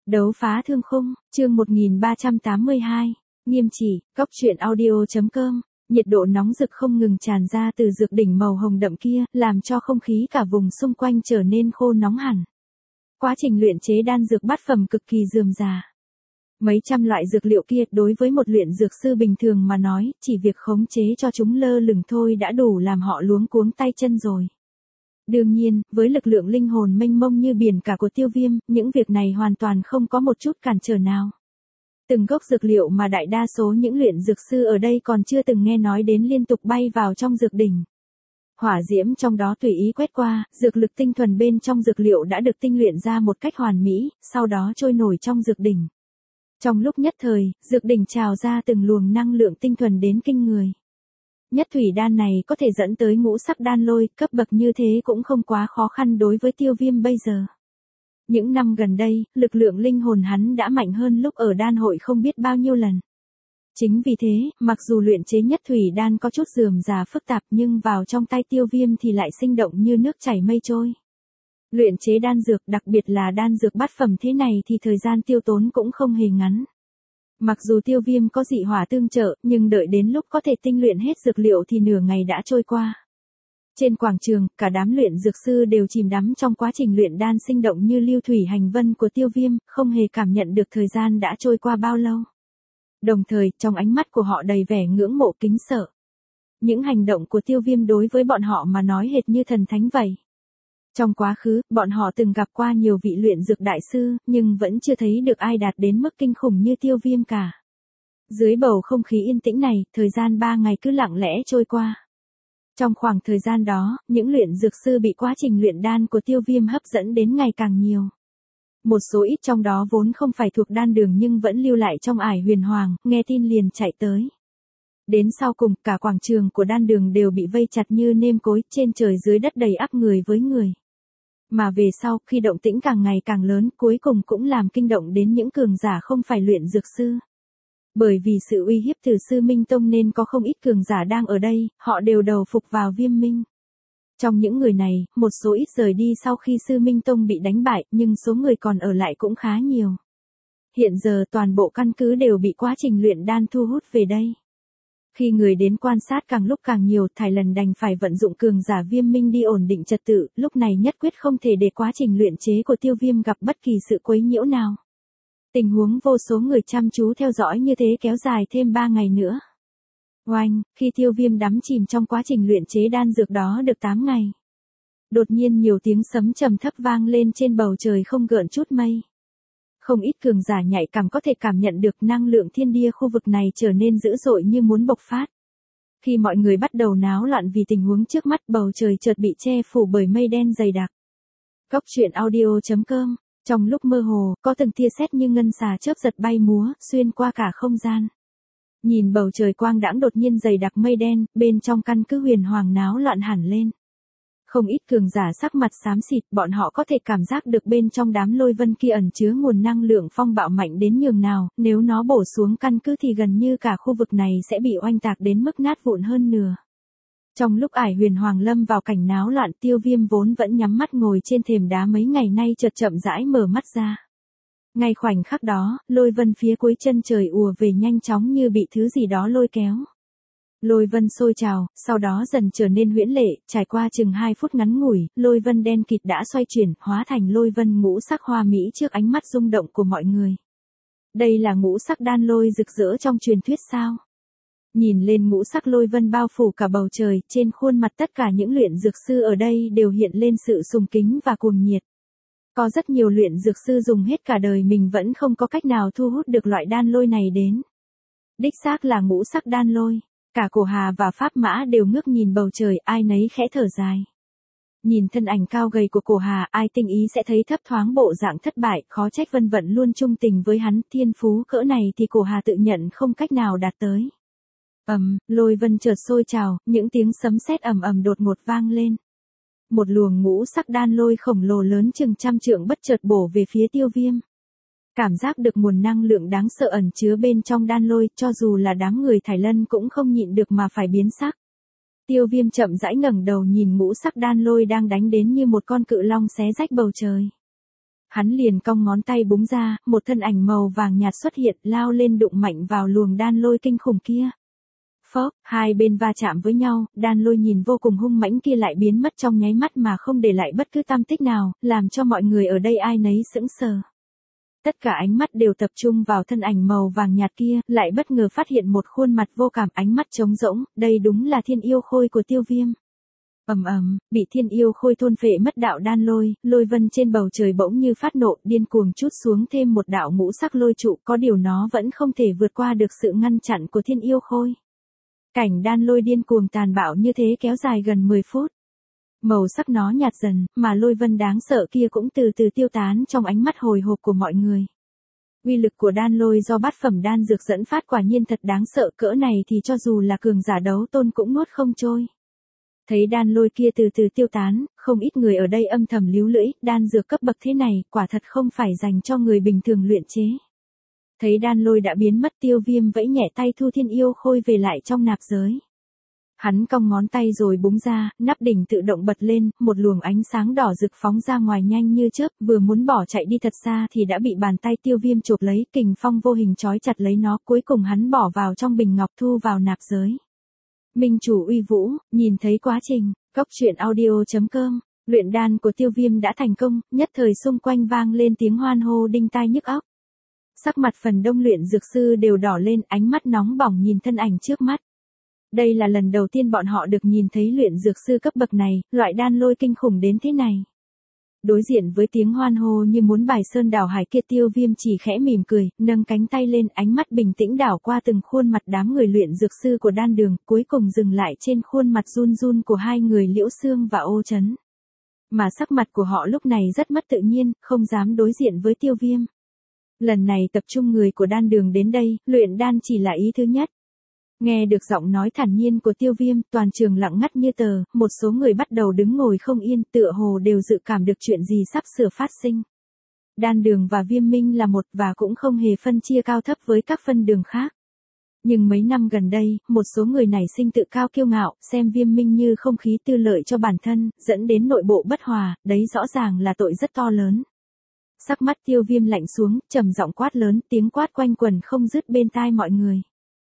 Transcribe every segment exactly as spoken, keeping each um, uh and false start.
Đấu phá thương khung, chương một nghìn ba trăm tám mươi hai, nghiêm chỉ, cóc truyện audio.com, nhiệt độ nóng rực không ngừng tràn ra từ dược đỉnh màu hồng đậm kia, làm cho không khí cả vùng xung quanh trở nên khô nóng hẳn. Quá trình luyện chế đan dược bát phẩm cực kỳ rườm rà. Mấy trăm loại dược liệu kia đối với một luyện dược sư bình thường mà nói, chỉ việc khống chế cho chúng lơ lửng thôi đã đủ làm họ luống cuống tay chân rồi. Đương nhiên, với lực lượng linh hồn mênh mông như biển cả của Tiêu Viêm, những việc này hoàn toàn không có một chút cản trở nào. Từng gốc dược liệu mà đại đa số những luyện dược sư ở đây còn chưa từng nghe nói đến liên tục bay vào trong dược đỉnh. Hỏa diễm trong đó tùy ý quét qua, dược lực tinh thuần bên trong dược liệu đã được tinh luyện ra một cách hoàn mỹ, sau đó trôi nổi trong dược đỉnh. Trong lúc nhất thời, dược đỉnh trào ra từng luồng năng lượng tinh thuần đến kinh người. Nhất thủy đan này có thể dẫn tới ngũ sắc đan lôi, cấp bậc như thế cũng không quá khó khăn đối với Tiêu Viêm bây giờ. Những năm gần đây, lực lượng linh hồn hắn đã mạnh hơn lúc ở đan hội không biết bao nhiêu lần. Chính vì thế, mặc dù luyện chế nhất thủy đan có chút rườm rà phức tạp nhưng vào trong tay Tiêu Viêm thì lại sinh động như nước chảy mây trôi. Luyện chế đan dược, đặc biệt là đan dược bát phẩm thế này thì thời gian tiêu tốn cũng không hề ngắn. Mặc dù Tiêu Viêm có dị hỏa tương trợ, nhưng đợi đến lúc có thể tinh luyện hết dược liệu thì nửa ngày đã trôi qua. Trên quảng trường, cả đám luyện dược sư đều chìm đắm trong quá trình luyện đan sinh động như lưu thủy hành vân của Tiêu Viêm, không hề cảm nhận được thời gian đã trôi qua bao lâu. Đồng thời, trong ánh mắt của họ đầy vẻ ngưỡng mộ kính sợ. Những hành động của Tiêu Viêm đối với bọn họ mà nói hệt như thần thánh vậy. Trong quá khứ, bọn họ từng gặp qua nhiều vị luyện dược đại sư, nhưng vẫn chưa thấy được ai đạt đến mức kinh khủng như Tiêu Viêm cả. Dưới bầu không khí yên tĩnh này, thời gian ba ngày cứ lặng lẽ trôi qua. Trong khoảng thời gian đó, những luyện dược sư bị quá trình luyện đan của Tiêu Viêm hấp dẫn đến ngày càng nhiều. Một số ít trong đó vốn không phải thuộc đan đường nhưng vẫn lưu lại trong ải huyền hoàng, nghe tin liền chạy tới. Đến sau cùng, cả quảng trường của đan đường đều bị vây chặt như nêm cối, trên trời dưới đất đầy ắp người với người. Mà về sau, khi động tĩnh càng ngày càng lớn, cuối cùng cũng làm kinh động đến những cường giả không phải luyện dược sư. Bởi vì sự uy hiếp từ Sư Minh Tông nên có không ít cường giả đang ở đây, họ đều đầu phục vào Viêm Minh. Trong những người này, một số ít rời đi sau khi Sư Minh Tông bị đánh bại, nhưng số người còn ở lại cũng khá nhiều. Hiện giờ toàn bộ căn cứ đều bị quá trình luyện đan thu hút về đây. Khi người đến quan sát càng lúc càng nhiều, Thái Lần đành phải vận dụng cường giả Viêm Minh đi ổn định trật tự, lúc này nhất quyết không thể để quá trình luyện chế của Tiêu Viêm gặp bất kỳ sự quấy nhiễu nào. Tình huống vô số người chăm chú theo dõi như thế kéo dài thêm ba ngày nữa. Oanh, khi Tiêu Viêm đắm chìm trong quá trình luyện chế đan dược đó được tám ngày. Đột nhiên nhiều tiếng sấm trầm thấp vang lên trên bầu trời không gợn chút mây. Không ít cường giả nhạy cảm có thể cảm nhận được năng lượng thiên địa khu vực này trở nên dữ dội như muốn bộc phát. Khi mọi người bắt đầu náo loạn vì tình huống trước mắt, bầu trời chợt bị che phủ bởi mây đen dày đặc. Cóc truyện audio.com, trong lúc mơ hồ, có từng tia sét như ngân xà chớp giật bay múa, xuyên qua cả không gian. Nhìn bầu trời quang đãng đột nhiên dày đặc mây đen, bên trong căn cứ huyền hoàng náo loạn hẳn lên. Không ít cường giả sắc mặt xám xịt, bọn họ có thể cảm giác được bên trong đám lôi vân kia ẩn chứa nguồn năng lượng phong bạo mạnh đến nhường nào, nếu nó bổ xuống căn cứ thì gần như cả khu vực này sẽ bị oanh tạc đến mức nát vụn hơn nửa. Trong lúc ải huyền hoàng lâm vào cảnh náo loạn, Tiêu Viêm vốn vẫn nhắm mắt ngồi trên thềm đá mấy ngày nay chợt chậm rãi mở mắt ra. Ngay khoảnh khắc đó, lôi vân phía cuối chân trời ùa về nhanh chóng như bị thứ gì đó lôi kéo. Lôi vân sôi trào, sau đó dần trở nên huyễn lệ, trải qua chừng hai phút ngắn ngủi, lôi vân đen kịt đã xoay chuyển, hóa thành lôi vân ngũ sắc hoa mỹ trước ánh mắt rung động của mọi người. Đây là ngũ sắc đan lôi rực rỡ trong truyền thuyết sao? Nhìn lên ngũ sắc lôi vân bao phủ cả bầu trời, trên khuôn mặt tất cả những luyện dược sư ở đây đều hiện lên sự sùng kính và cuồng nhiệt. Có rất nhiều luyện dược sư dùng hết cả đời mình vẫn không có cách nào thu hút được loại đan lôi này đến. Đích xác là ngũ sắc đan lôi. Cả Cổ Hà và Pháp Mã đều ngước nhìn bầu trời, ai nấy khẽ thở dài. Nhìn thân ảnh cao gầy của Cổ Hà, ai tinh ý sẽ thấy thấp thoáng bộ dạng thất bại, khó trách Vân Vận luôn trung tình với hắn, thiên phú cỡ này thì Cổ Hà tự nhận không cách nào đạt tới. Ầm, lôi vân chợt sôi trào, những tiếng sấm sét ầm ầm đột ngột vang lên. Một luồng ngũ sắc đan lôi khổng lồ lớn chừng trăm trượng bất chợt bổ về phía Tiêu Viêm. Cảm giác được nguồn năng lượng đáng sợ ẩn chứa bên trong đan lôi, cho dù là đám người Thái Lân cũng không nhịn được mà phải biến sắc. Tiêu Viêm chậm rãi ngẩng đầu nhìn ngũ sắc đan lôi đang đánh đến như một con cự long xé rách bầu trời. Hắn liền cong ngón tay búng ra, một thân ảnh màu vàng nhạt xuất hiện, lao lên đụng mạnh vào luồng đan lôi kinh khủng kia. Phốc, hai bên va chạm với nhau, đan lôi nhìn vô cùng hung mãnh kia lại biến mất trong nháy mắt mà không để lại bất cứ tăm tích nào, làm cho mọi người ở đây ai nấy sững sờ. Tất cả ánh mắt đều tập trung vào thân ảnh màu vàng nhạt kia, lại bất ngờ phát hiện một khuôn mặt vô cảm, ánh mắt trống rỗng, đây đúng là thiên yêu khôi của Tiêu Viêm. Ầm ầm, bị thiên yêu khôi thôn phệ mất đạo đan lôi, lôi vân trên bầu trời bỗng như phát nộ, điên cuồng trút xuống thêm một đạo ngũ sắc lôi trụ, có điều nó vẫn không thể vượt qua được sự ngăn chặn của thiên yêu khôi. Cảnh đan lôi điên cuồng tàn bạo như thế kéo dài gần mười phút. Màu sắc nó nhạt dần, mà lôi vân đáng sợ kia cũng từ từ tiêu tán trong ánh mắt hồi hộp của mọi người. Uy lực của đan lôi do bát phẩm đan dược dẫn phát quả nhiên thật đáng sợ, cỡ này thì cho dù là cường giả đấu tôn cũng nuốt không trôi. Thấy đan lôi kia từ từ tiêu tán, không ít người ở đây âm thầm líu lưỡi, đan dược cấp bậc thế này, quả thật không phải dành cho người bình thường luyện chế. Thấy đan lôi đã biến mất, Tiêu Viêm vẫy nhẹ tay thu thiên yêu khôi về lại trong nạp giới. Hắn cong ngón tay rồi búng ra, nắp đỉnh tự động bật lên, một luồng ánh sáng đỏ rực phóng ra ngoài nhanh như chớp, vừa muốn bỏ chạy đi thật xa thì đã bị bàn tay Tiêu Viêm chộp lấy, kình phong vô hình trói chặt lấy nó, cuối cùng hắn bỏ vào trong bình ngọc thu vào nạp giới. Minh chủ uy vũ, nhìn thấy quá trình, cốc truyện audio chấm com, luyện đan của Tiêu Viêm đã thành công, nhất thời xung quanh vang lên tiếng hoan hô đinh tai nhức óc. Sắc mặt phần đông luyện dược sư đều đỏ lên, ánh mắt nóng bỏng nhìn thân ảnh trước mắt. Đây là lần đầu tiên bọn họ được nhìn thấy luyện dược sư cấp bậc này, loại đan lôi kinh khủng đến thế này. Đối diện với tiếng hoan hô như muốn bài sơn đảo hải kia, Tiêu Viêm chỉ khẽ mỉm cười, nâng cánh tay lên, ánh mắt bình tĩnh đảo qua từng khuôn mặt đám người luyện dược sư của đan đường, cuối cùng dừng lại trên khuôn mặt run run của hai người Liễu Xương và Ô Chấn. Mà sắc mặt của họ lúc này rất mất tự nhiên, không dám đối diện với Tiêu Viêm. Lần này tập trung người của đan đường đến đây, luyện đan chỉ là ý thứ nhất. Nghe được giọng nói thản nhiên của Tiêu Viêm, toàn trường lặng ngắt như tờ, một số người bắt đầu đứng ngồi không yên, tựa hồ đều dự cảm được chuyện gì sắp sửa phát sinh. Đan đường và Viêm Minh là một và cũng không hề phân chia cao thấp với các phân đường khác. Nhưng mấy năm gần đây, một số người nảy sinh tự cao kiêu ngạo, xem Viêm Minh như không khí tư lợi cho bản thân, dẫn đến nội bộ bất hòa, đấy rõ ràng là tội rất to lớn. Sắc mắt Tiêu Viêm lạnh xuống, trầm giọng quát lớn, tiếng quát quanh quần không dứt bên tai mọi người.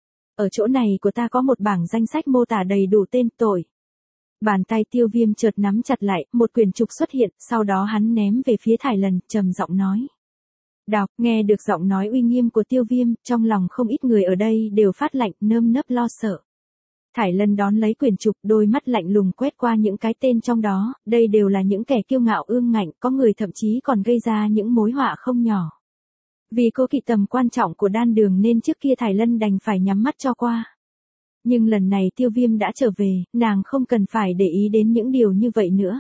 Ở chỗ này của ta có một bảng danh sách mô tả đầy đủ tên tội. Bàn tay Tiêu Viêm chợt nắm chặt lại, một quyển trục xuất hiện, sau đó hắn ném về phía Thải Lần, trầm giọng nói. Đọc, nghe được giọng nói uy nghiêm của Tiêu Viêm, trong lòng không ít người ở đây đều phát lạnh, nơm nớp lo sợ. Thải Lân đón lấy quyển trục, đôi mắt lạnh lùng quét qua những cái tên trong đó, đây đều là những kẻ kiêu ngạo ương ngạnh, có người thậm chí còn gây ra những mối họa không nhỏ. Vì cô kỵ tầm quan trọng của đan đường nên trước kia Thải Lân đành phải nhắm mắt cho qua. Nhưng lần này Tiêu Viêm đã trở về, nàng không cần phải để ý đến những điều như vậy nữa.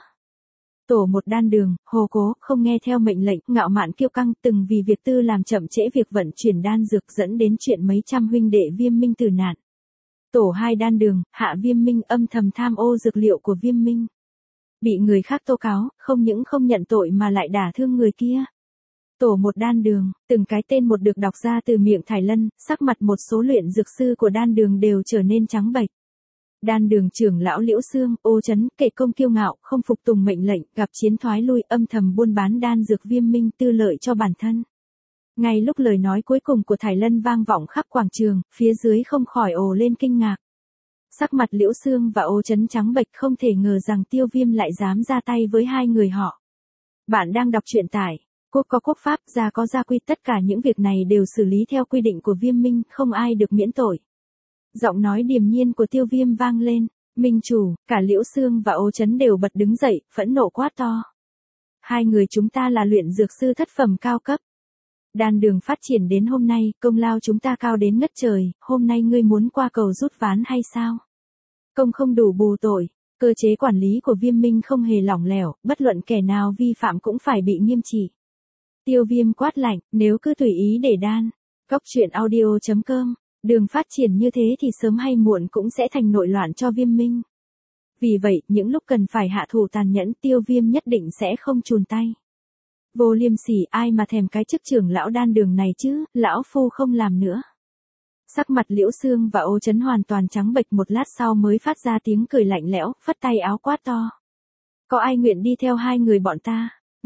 Tổ một đan đường, hồ cố, không nghe theo mệnh lệnh, ngạo mạn kiêu căng, từng vì việc tư làm chậm trễ việc vận chuyển đan dược dẫn đến chuyện mấy trăm huynh đệ Viêm Minh tử nạn. Tổ hai đan đường, Hạ Viêm Minh âm thầm tham ô dược liệu của Viêm Minh. Bị người khác tố cáo, không những không nhận tội mà lại đả thương người kia. Tổ một đan đường, từng cái tên một được đọc ra từ miệng Thải Lân, sắc mặt một số luyện dược sư của đan đường đều trở nên trắng bệch. Đan đường trưởng lão Liễu Xương, Ô Chấn, kệ công kiêu ngạo, không phục tùng mệnh lệnh, gặp chiến thoái lui, âm thầm buôn bán đan dược Viêm Minh tư lợi cho bản thân. Ngay lúc lời nói cuối cùng của Thải Lân vang vọng khắp quảng trường, phía dưới không khỏi ồ lên kinh ngạc. Sắc mặt Liễu Xương và Ô Chấn trắng bệch, không thể ngờ rằng Tiêu Viêm lại dám ra tay với hai người họ. Bạn đang đọc truyện tại Quốc có quốc pháp, gia có gia quy, tất cả những việc này đều xử lý theo quy định của Viêm Minh, không ai được miễn tội. Giọng nói điềm nhiên của Tiêu Viêm vang lên, Minh chủ, cả Liễu Xương và Ô Chấn đều bật đứng dậy, phẫn nộ quát to. Hai người chúng ta là luyện dược sư thất phẩm cao cấp. Đan đường phát triển đến hôm nay, công lao chúng ta cao đến ngất trời, hôm nay ngươi muốn qua cầu rút ván hay sao? Công không đủ bù tội, cơ chế quản lý của Viêm Minh không hề lỏng lẻo, bất luận kẻ nào vi phạm cũng phải bị nghiêm trị. Tiêu Viêm quát lạnh, nếu cứ tùy ý để đan, cốc truyện audio chấm com, đường phát triển như thế thì sớm hay muộn cũng sẽ thành nội loạn cho Viêm Minh. Vì vậy, những lúc cần phải hạ thủ tàn nhẫn, Tiêu Viêm nhất định sẽ không chùn tay. Vô liêm sỉ, ai mà thèm cái chức trưởng lão đan đường này chứ, lão phu không làm nữa. Sắc mặt Liễu Xương và Ô Chấn hoàn toàn trắng bệch, một lát sau mới phát ra tiếng cười lạnh lẽo, phất tay áo quát to. Có ai nguyện đi theo hai người bọn ta?